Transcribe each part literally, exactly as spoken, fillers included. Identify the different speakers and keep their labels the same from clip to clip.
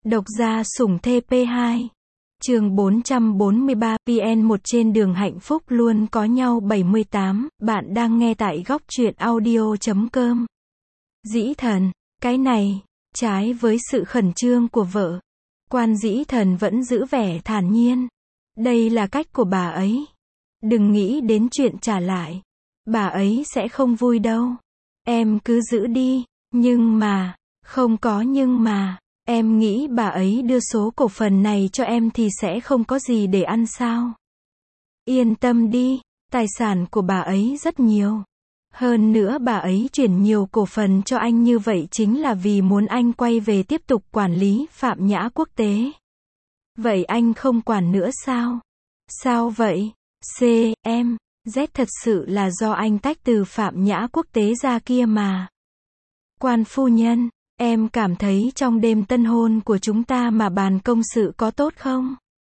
Speaker 1: Độc gia sủng thê pê hai. Chương bốn trăm bốn mươi ba, pê en một trên đường hạnh phúc luôn có nhau bảy mươi tám, bạn đang nghe tại góc truyện audio chấm com. Dĩ Thần, cái này, trái với sự khẩn trương của vợ, Quan Dĩ Thần vẫn giữ vẻ thản nhiên. Đây là cách của bà ấy. Đừng nghĩ đến chuyện trả lại. Bà ấy sẽ không vui đâu. Em cứ giữ đi, nhưng mà, không có nhưng mà. Em nghĩ bà ấy đưa số cổ phần này cho em thì sẽ không có gì để ăn sao? Yên tâm đi, tài sản của bà ấy rất nhiều. Hơn nữa bà ấy chuyển nhiều cổ phần cho anh như vậy chính là vì muốn anh quay về tiếp tục quản lý Phạm Nhã Quốc tế. Vậy anh không quản nữa sao? Sao vậy? C, em, Z thật sự là do anh tách từ Phạm Nhã Quốc tế ra kia mà. Quan phu nhân, em cảm thấy trong đêm tân hôn của chúng ta mà bàn công sự có tốt không?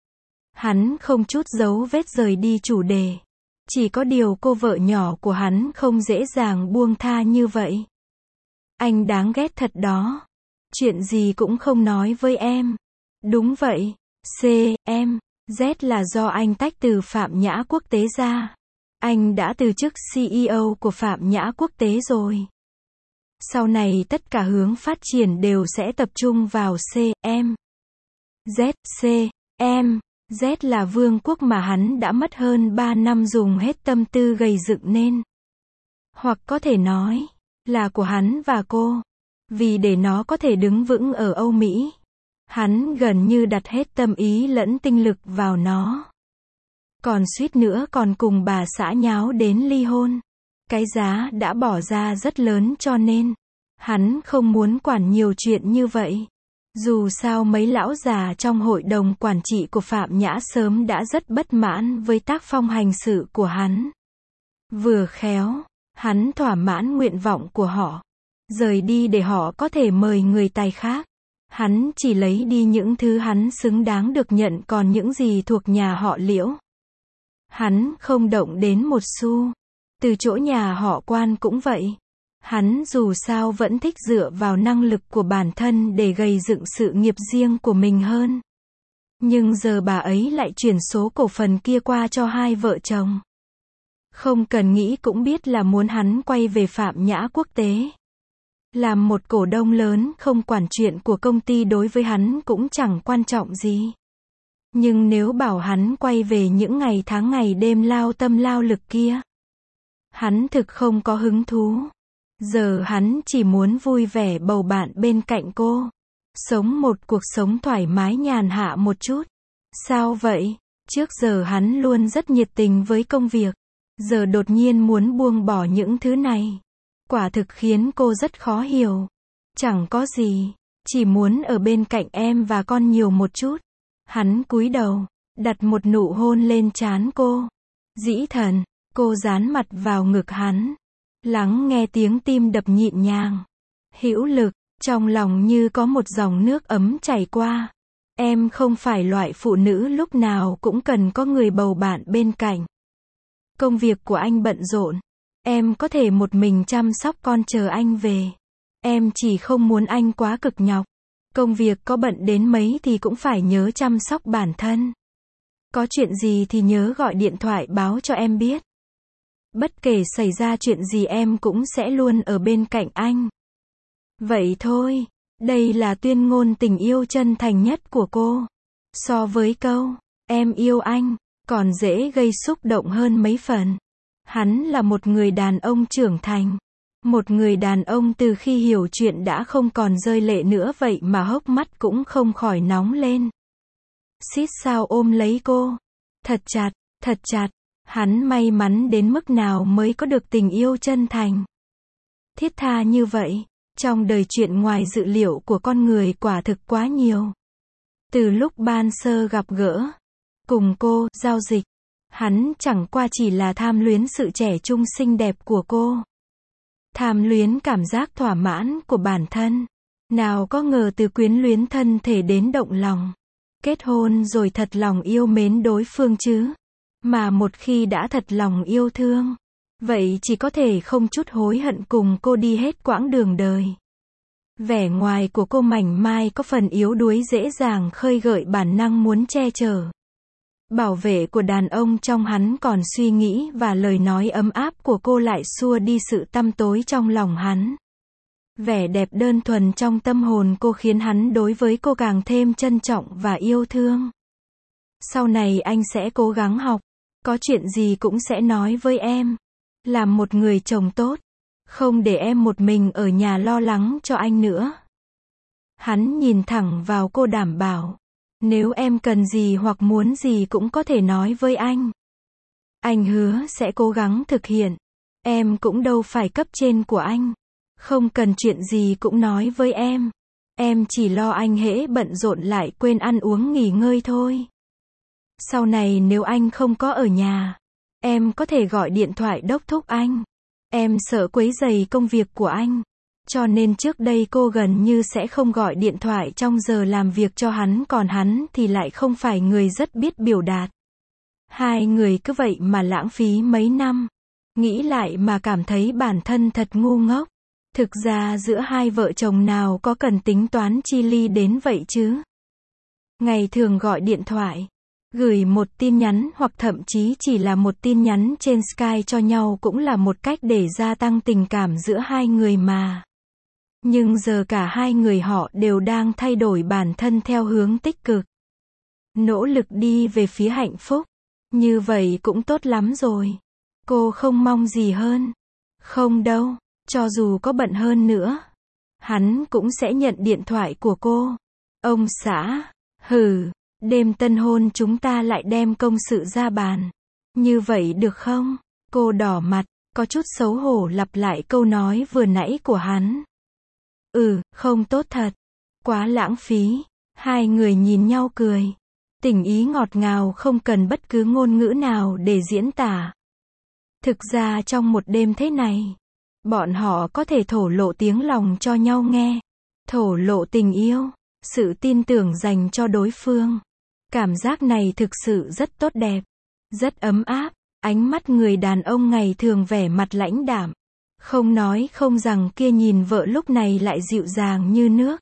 Speaker 1: Hắn không chút giấu vết rời đi chủ đề. Chỉ có điều cô vợ nhỏ của hắn không dễ dàng buông tha như vậy. Anh đáng ghét thật đó. Chuyện gì cũng không nói với em. Đúng vậy. C, em, Z là do anh tách từ Phạm Nhã Quốc tế ra. Anh đã từ chức xê e ô của Phạm Nhã Quốc tế rồi. Sau này tất cả hướng phát triển đều sẽ tập trung vào C, em. Z, C, em. Z là vương quốc mà hắn đã mất hơn ba năm dùng hết tâm tư gầy dựng nên. Hoặc có thể nói, là của hắn và cô. Vì để nó có thể đứng vững ở Âu Mỹ, hắn gần như đặt hết tâm ý lẫn tinh lực vào nó. Còn suýt nữa còn cùng bà xã nháo đến ly hôn. Cái giá đã bỏ ra rất lớn cho nên, hắn không muốn quản nhiều chuyện như vậy. Dù sao mấy lão già trong hội đồng quản trị của Phạm Nhã sớm đã rất bất mãn với tác phong hành sự của hắn. Vừa khéo, hắn thỏa mãn nguyện vọng của họ. Rời đi để họ có thể mời người tài khác. Hắn chỉ lấy đi những thứ hắn xứng đáng được nhận, còn những gì thuộc nhà họ Liễu, hắn không động đến một xu. Từ chỗ nhà họ Quan cũng vậy. Hắn dù sao vẫn thích dựa vào năng lực của bản thân để gây dựng sự nghiệp riêng của mình hơn. Nhưng giờ bà ấy lại chuyển số cổ phần kia qua cho hai vợ chồng. Không cần nghĩ cũng biết là muốn hắn quay về Phạm Nhã Quốc tế. Làm một cổ đông lớn không quản chuyện của công ty đối với hắn cũng chẳng quan trọng gì. Nhưng nếu bảo hắn quay về những ngày tháng ngày đêm lao tâm lao lực kia, hắn thực không có hứng thú. Giờ hắn chỉ muốn vui vẻ bầu bạn bên cạnh cô. Sống một cuộc sống thoải mái nhàn hạ một chút. Sao vậy? Trước giờ hắn luôn rất nhiệt tình với công việc. Giờ đột nhiên muốn buông bỏ những thứ này. Quả thực khiến cô rất khó hiểu. Chẳng có gì. Chỉ muốn ở bên cạnh em và con nhiều một chút. Hắn cúi đầu, đặt một nụ hôn lên trán cô. Dĩ Thần, cô dán mặt vào ngực hắn. Lắng nghe tiếng tim đập nhịp nhàng, hữu lực, trong lòng như có một dòng nước ấm chảy qua. Em không phải loại phụ nữ lúc nào cũng cần có người bầu bạn bên cạnh. Công việc của anh bận rộn. Em có thể một mình chăm sóc con chờ anh về. Em chỉ không muốn anh quá cực nhọc. Công việc có bận đến mấy thì cũng phải nhớ chăm sóc bản thân. Có chuyện gì thì nhớ gọi điện thoại báo cho em biết. Bất kể xảy ra chuyện gì em cũng sẽ luôn ở bên cạnh anh. Vậy thôi, đây là tuyên ngôn tình yêu chân thành nhất của cô. So với câu, em yêu anh, còn dễ gây xúc động hơn mấy phần. Hắn là một người đàn ông trưởng thành. Một người đàn ông từ khi hiểu chuyện đã không còn rơi lệ nữa vậy mà hốc mắt cũng không khỏi nóng lên. Xít sao ôm lấy cô. Thật chặt, thật chặt. Hắn may mắn đến mức nào mới có được tình yêu chân thành, thiết tha như vậy. Trong đời chuyện ngoài dự liệu của con người quả thực quá nhiều. Từ lúc ban sơ gặp gỡ, cùng cô, giao dịch, hắn chẳng qua chỉ là tham luyến sự trẻ trung xinh đẹp của cô. Tham luyến cảm giác thỏa mãn của bản thân. Nào có ngờ từ quyến luyến thân thể đến động lòng. Kết hôn rồi thật lòng yêu mến đối phương chứ. Mà một khi đã thật lòng yêu thương, vậy chỉ có thể không chút hối hận cùng cô đi hết quãng đường đời. Vẻ ngoài của cô mảnh mai có phần yếu đuối dễ dàng khơi gợi bản năng muốn che chở. Bảo vệ của đàn ông trong hắn còn suy nghĩ và lời nói ấm áp của cô lại xua đi sự tăm tối trong lòng hắn. Vẻ đẹp đơn thuần trong tâm hồn cô khiến hắn đối với cô càng thêm trân trọng và yêu thương. Sau này anh sẽ cố gắng học, có chuyện gì cũng sẽ nói với em. Làm một người chồng tốt, không để em một mình ở nhà lo lắng cho anh nữa. Hắn nhìn thẳng vào cô đảm bảo, nếu em cần gì hoặc muốn gì cũng có thể nói với anh. Anh hứa sẽ cố gắng thực hiện. Em cũng đâu phải cấp trên của anh. Không cần chuyện gì cũng nói với em. Em chỉ lo anh hễ bận rộn lại quên ăn uống nghỉ ngơi thôi. Sau này nếu anh không có ở nhà, em có thể gọi điện thoại đốc thúc anh. Em sợ quấy rầy công việc của anh. Cho nên trước đây cô gần như sẽ không gọi điện thoại trong giờ làm việc cho hắn, còn hắn thì lại không phải người rất biết biểu đạt. Hai người cứ vậy mà lãng phí mấy năm. Nghĩ lại mà cảm thấy bản thân thật ngu ngốc. Thực ra giữa hai vợ chồng nào có cần tính toán chi ly đến vậy chứ. Ngày thường gọi điện thoại, gửi một tin nhắn hoặc thậm chí chỉ là một tin nhắn trên Skype cho nhau cũng là một cách để gia tăng tình cảm giữa hai người mà. Nhưng giờ cả hai người họ đều đang thay đổi bản thân theo hướng tích cực. Nỗ lực đi về phía hạnh phúc. Như vậy cũng tốt lắm rồi. Cô không mong gì hơn. Không đâu, cho dù có bận hơn nữa, hắn cũng sẽ nhận điện thoại của cô. Ông xã, hừ, đêm tân hôn chúng ta lại đem công sự ra bàn. Như vậy được không? Cô đỏ mặt, có chút xấu hổ lặp lại câu nói vừa nãy của hắn. Ừ, không tốt thật. Quá lãng phí. Hai người nhìn nhau cười. Tình ý ngọt ngào không cần bất cứ ngôn ngữ nào để diễn tả. Thực ra trong một đêm thế này, bọn họ có thể thổ lộ tiếng lòng cho nhau nghe. Thổ lộ tình yêu, sự tin tưởng dành cho đối phương. Cảm giác này thực sự rất tốt đẹp, rất ấm áp. Ánh mắt người đàn ông ngày thường vẻ mặt lãnh đạm, không nói không rằng kia nhìn vợ lúc này lại dịu dàng như nước.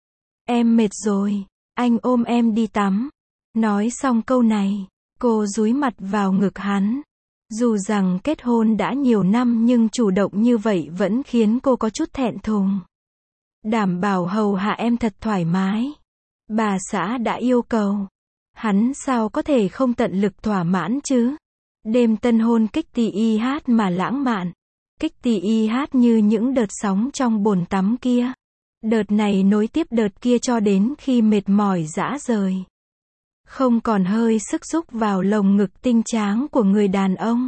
Speaker 1: Em mệt rồi, anh ôm em đi tắm. Nói xong câu này, cô dúi mặt vào ngực hắn. Dù rằng kết hôn đã nhiều năm nhưng chủ động như vậy vẫn khiến cô có chút thẹn thùng. Đảm bảo hầu hạ em thật thoải mái. Bà xã đã yêu cầu. Hắn sao có thể không tận lực thỏa mãn chứ? Đêm tân hôn kích tì y hát mà lãng mạn. Kích tì y hát như những đợt sóng trong bồn tắm kia. Đợt này nối tiếp đợt kia cho đến khi mệt mỏi rã rời. Không còn hơi sức rúc vào lồng ngực tinh tráng của người đàn ông.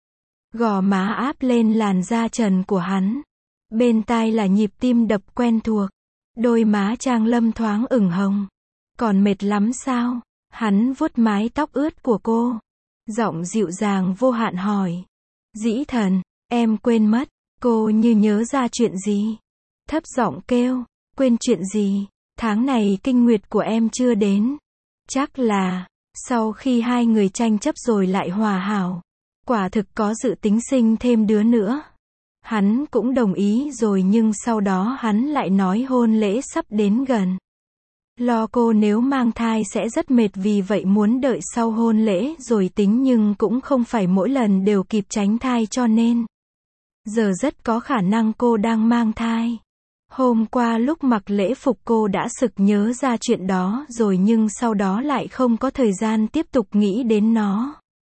Speaker 1: Gò má áp lên làn da trần của hắn. Bên tai là nhịp tim đập quen thuộc. Đôi má Trang Lâm thoáng ửng hồng. Còn mệt lắm sao? Hắn vuốt mái tóc ướt của cô. Giọng dịu dàng vô hạn hỏi. Dĩ thần, em quên mất. Cô như nhớ ra chuyện gì? Thấp giọng kêu. Quên chuyện gì? Tháng này kinh nguyệt của em chưa đến. Chắc là, sau khi hai người tranh chấp rồi lại hòa hảo. Quả thực có dự tính sinh thêm đứa nữa. Hắn cũng đồng ý rồi nhưng sau đó hắn lại nói hôn lễ sắp đến gần. Lo cô nếu mang thai sẽ rất mệt vì vậy muốn đợi sau hôn lễ rồi tính nhưng cũng không phải mỗi lần đều kịp tránh thai cho nên. Giờ rất có khả năng cô đang mang thai. Hôm qua lúc mặc lễ phục cô đã sực nhớ ra chuyện đó rồi nhưng sau đó lại không có thời gian tiếp tục nghĩ đến nó.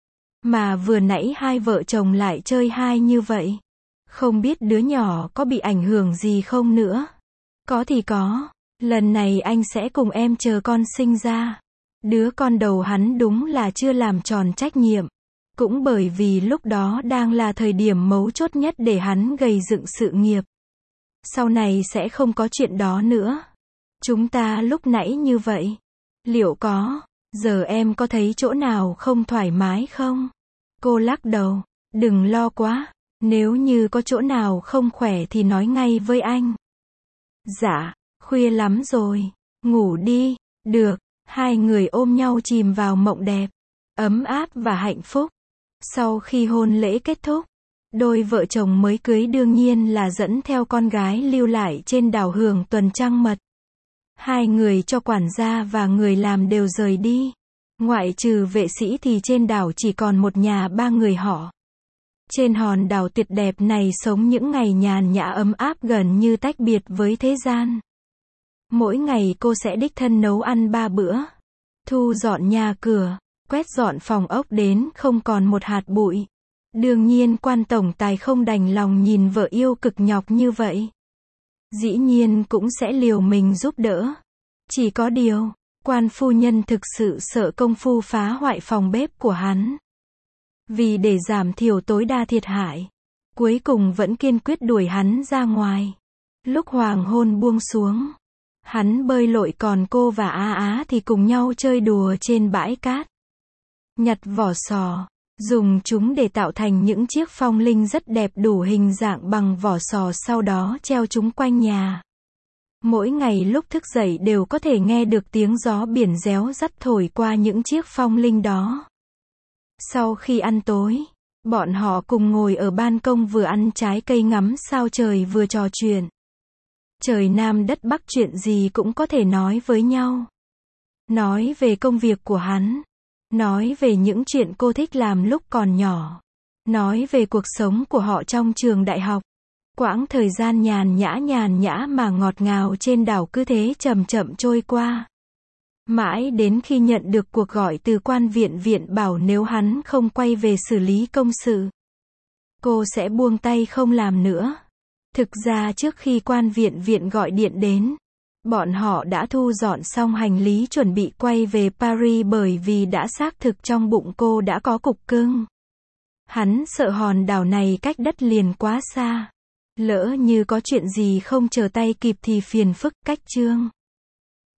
Speaker 1: Mà vừa nãy hai vợ chồng lại chơi hai như vậy. Không biết đứa nhỏ có bị ảnh hưởng gì không nữa. Có thì có. Lần này anh sẽ cùng em chờ con sinh ra. Đứa con đầu hắn đúng là chưa làm tròn trách nhiệm. Cũng bởi vì lúc đó đang là thời điểm mấu chốt nhất để hắn gầy dựng sự nghiệp. Sau này sẽ không có chuyện đó nữa. Chúng ta lúc nãy như vậy. Liệu có, giờ em có thấy chỗ nào không thoải mái không? Cô lắc đầu, đừng lo quá. Nếu như có chỗ nào không khỏe thì nói ngay với anh. Dạ, khuya lắm rồi. Ngủ đi. Được. Hai người ôm nhau chìm vào mộng đẹp. Ấm áp và hạnh phúc. Sau khi hôn lễ kết thúc, Đôi vợ chồng mới cưới đương nhiên là dẫn theo con gái lưu lại trên đảo hưởng tuần trăng mật. Hai người cho quản gia và người làm đều rời đi. Ngoại trừ vệ sĩ thì trên đảo chỉ còn một nhà ba người họ. Trên hòn đảo tuyệt đẹp này sống những ngày nhàn nhã ấm áp gần như tách biệt với thế gian. Mỗi ngày cô sẽ đích thân nấu ăn ba bữa. Thu dọn nhà cửa, quét dọn phòng ốc đến không còn một hạt bụi. Đương nhiên quan tổng tài không đành lòng nhìn vợ yêu cực nhọc như vậy. Dĩ nhiên cũng sẽ liều mình giúp đỡ. Chỉ có điều, quan phu nhân thực sự sợ công phu phá hoại phòng bếp của hắn. Vì để giảm thiểu tối đa thiệt hại, cuối cùng vẫn kiên quyết đuổi hắn ra ngoài. Lúc hoàng hôn buông xuống, hắn bơi lội còn cô và Á Á thì cùng nhau chơi đùa trên bãi cát. Nhặt vỏ sò, dùng chúng để tạo thành những chiếc phong linh rất đẹp đủ hình dạng bằng vỏ sò, sau đó treo chúng quanh nhà. Mỗi ngày lúc thức dậy đều có thể nghe được tiếng gió biển réo rắt thổi qua những chiếc phong linh đó. Sau khi ăn tối, bọn họ cùng ngồi ở ban công vừa ăn trái cây ngắm sao trời vừa trò chuyện. Trời Nam đất Bắc chuyện gì cũng có thể nói với nhau. Nói về công việc của hắn. Nói về những chuyện cô thích làm lúc còn nhỏ. Nói về cuộc sống của họ trong trường đại học. Quãng thời gian nhàn nhã nhàn nhã mà ngọt ngào trên đảo cứ thế chậm chậm trôi qua. Mãi đến khi nhận được cuộc gọi từ quan viện viện bảo nếu hắn không quay về xử lý công sự, cô sẽ buông tay không làm nữa. Thực ra trước khi quan viện viện gọi điện đến, bọn họ đã thu dọn xong hành lý chuẩn bị quay về Paris bởi vì đã xác thực trong bụng cô đã có cục cưng. Hắn sợ hòn đảo này cách đất liền quá xa. Lỡ như có chuyện gì không chờ tay kịp thì phiền phức. Cách chương